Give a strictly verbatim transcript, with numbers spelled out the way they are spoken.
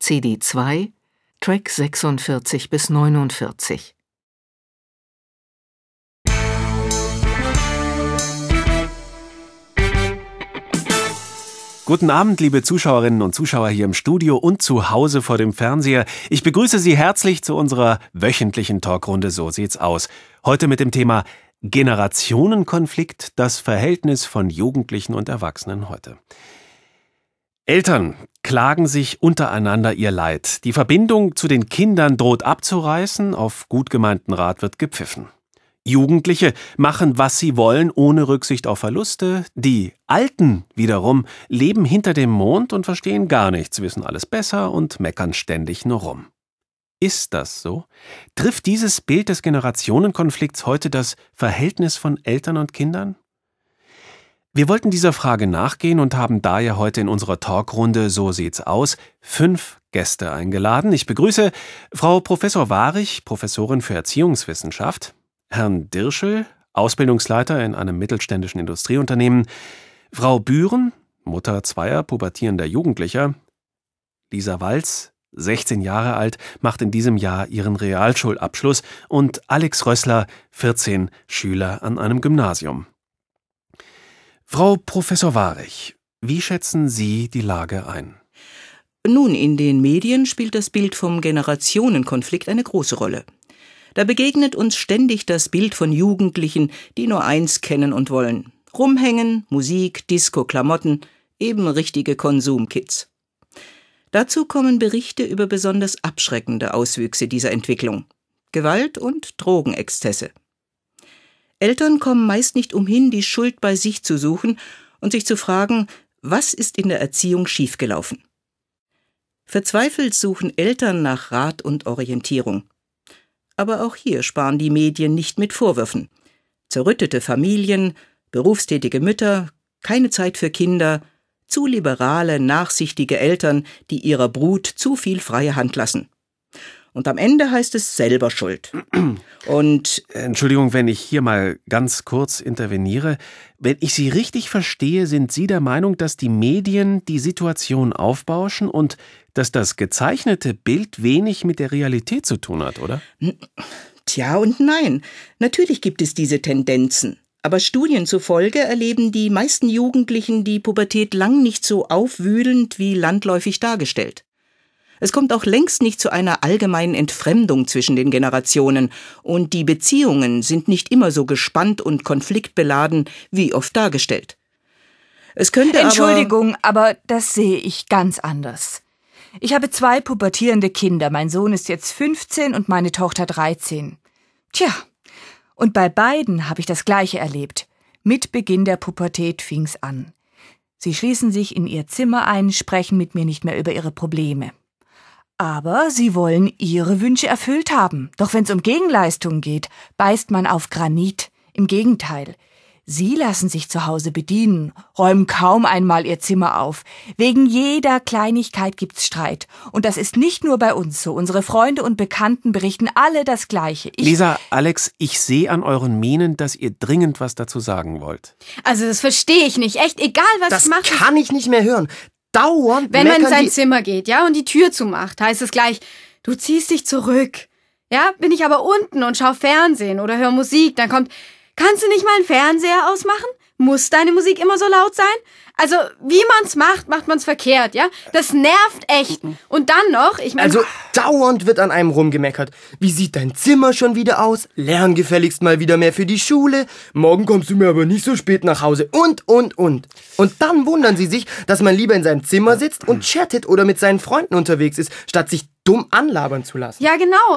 C D zwei, Track sechsundvierzig bis neunundvierzig. Guten Abend, liebe Zuschauerinnen und Zuschauer hier im Studio und zu Hause vor dem Fernseher. Ich begrüße Sie herzlich zu unserer wöchentlichen Talkrunde So sieht's aus. Heute mit dem Thema Generationenkonflikt, das Verhältnis von Jugendlichen und Erwachsenen heute. Eltern klagen sich untereinander ihr Leid. Die Verbindung zu den Kindern droht abzureißen, auf gut gemeinten Rat wird gepfiffen. Jugendliche machen, was sie wollen, ohne Rücksicht auf Verluste. Die Alten wiederum leben hinter dem Mond und verstehen gar nichts, wissen alles besser und meckern ständig nur rum. Ist das so? Trifft dieses Bild des Generationenkonflikts heute das Verhältnis von Eltern und Kindern? Wir wollten dieser Frage nachgehen und haben daher heute in unserer Talkrunde So sieht's aus fünf Gäste eingeladen. Ich begrüße Frau Professor Warich, Professorin für Erziehungswissenschaft, Herrn Dirschel, Ausbildungsleiter in einem mittelständischen Industrieunternehmen, Frau Bühren, Mutter zweier pubertierender Jugendlicher, Lisa Walz, sechzehn Jahre alt, macht in diesem Jahr ihren Realschulabschluss und Alex Rössler, vierzehn, Schüler an einem Gymnasium. Frau Professor Warich, wie schätzen Sie die Lage ein? Nun, in den Medien spielt das Bild vom Generationenkonflikt eine große Rolle. Da begegnet uns ständig das Bild von Jugendlichen, die nur eins kennen und wollen: Rumhängen, Musik, Disco, Klamotten, eben richtige Konsumkids. Dazu kommen Berichte über besonders abschreckende Auswüchse dieser Entwicklung: Gewalt und Drogenexzesse. Eltern kommen meist nicht umhin, die Schuld bei sich zu suchen und sich zu fragen, was ist in der Erziehung schiefgelaufen? Verzweifelt suchen Eltern nach Rat und Orientierung. Aber auch hier sparen die Medien nicht mit Vorwürfen. Zerrüttete Familien, berufstätige Mütter, keine Zeit für Kinder, zu liberale, nachsichtige Eltern, die ihrer Brut zu viel freie Hand lassen. Und am Ende heißt es selber schuld. Und Entschuldigung, wenn ich hier mal ganz kurz interveniere. Wenn ich Sie richtig verstehe, sind Sie der Meinung, dass die Medien die Situation aufbauschen und dass das gezeichnete Bild wenig mit der Realität zu tun hat, oder? Tja und nein. Natürlich gibt es diese Tendenzen. Aber Studien zufolge erleben die meisten Jugendlichen die Pubertät lang nicht so aufwühlend wie landläufig dargestellt. Es kommt auch längst nicht zu einer allgemeinen Entfremdung zwischen den Generationen und die Beziehungen sind nicht immer so gespannt und konfliktbeladen wie oft dargestellt. Es könnte Entschuldigung, aber, aber das sehe ich ganz anders. Ich habe zwei pubertierende Kinder. Mein Sohn ist jetzt fünfzehn und meine Tochter dreizehn. Tja, und bei beiden habe ich das Gleiche erlebt. Mit Beginn der Pubertät fing's an. Sie schließen sich in ihr Zimmer ein, sprechen mit mir nicht mehr über ihre Probleme. Aber sie wollen ihre Wünsche erfüllt haben. Doch wenn es um Gegenleistungen geht, beißt man auf Granit. Im Gegenteil. Sie lassen sich zu Hause bedienen, räumen kaum einmal ihr Zimmer auf. Wegen jeder Kleinigkeit gibt's Streit. Und das ist nicht nur bei uns so. Unsere Freunde und Bekannten berichten alle das Gleiche. Ich Lisa, Alex, ich sehe an euren Mienen, dass ihr dringend was dazu sagen wollt. Also das verstehe ich nicht. Echt, egal was das ich mache. Das kann ich nicht mehr hören. Dauernd Wenn man in sein die Zimmer geht, ja, und die Tür zumacht, heißt es gleich, du ziehst dich zurück. Ja, bin ich aber unten und schau Fernsehen oder hör Musik, dann kommt, kannst du nicht mal einen Fernseher ausmachen? Muss deine Musik immer so laut sein? Also, wie man's macht, macht man's verkehrt, ja? Das nervt echt. Und dann noch, ich meine... Also, dauernd wird an einem rumgemeckert. Wie sieht dein Zimmer schon wieder aus? Lern gefälligst mal wieder mehr für die Schule. Morgen kommst du mir aber nicht so spät nach Hause. Und, und, und. Und dann wundern sie sich, dass man lieber in seinem Zimmer sitzt und chattet oder mit seinen Freunden unterwegs ist, statt sich dumm anlabern zu lassen. Ja, genau.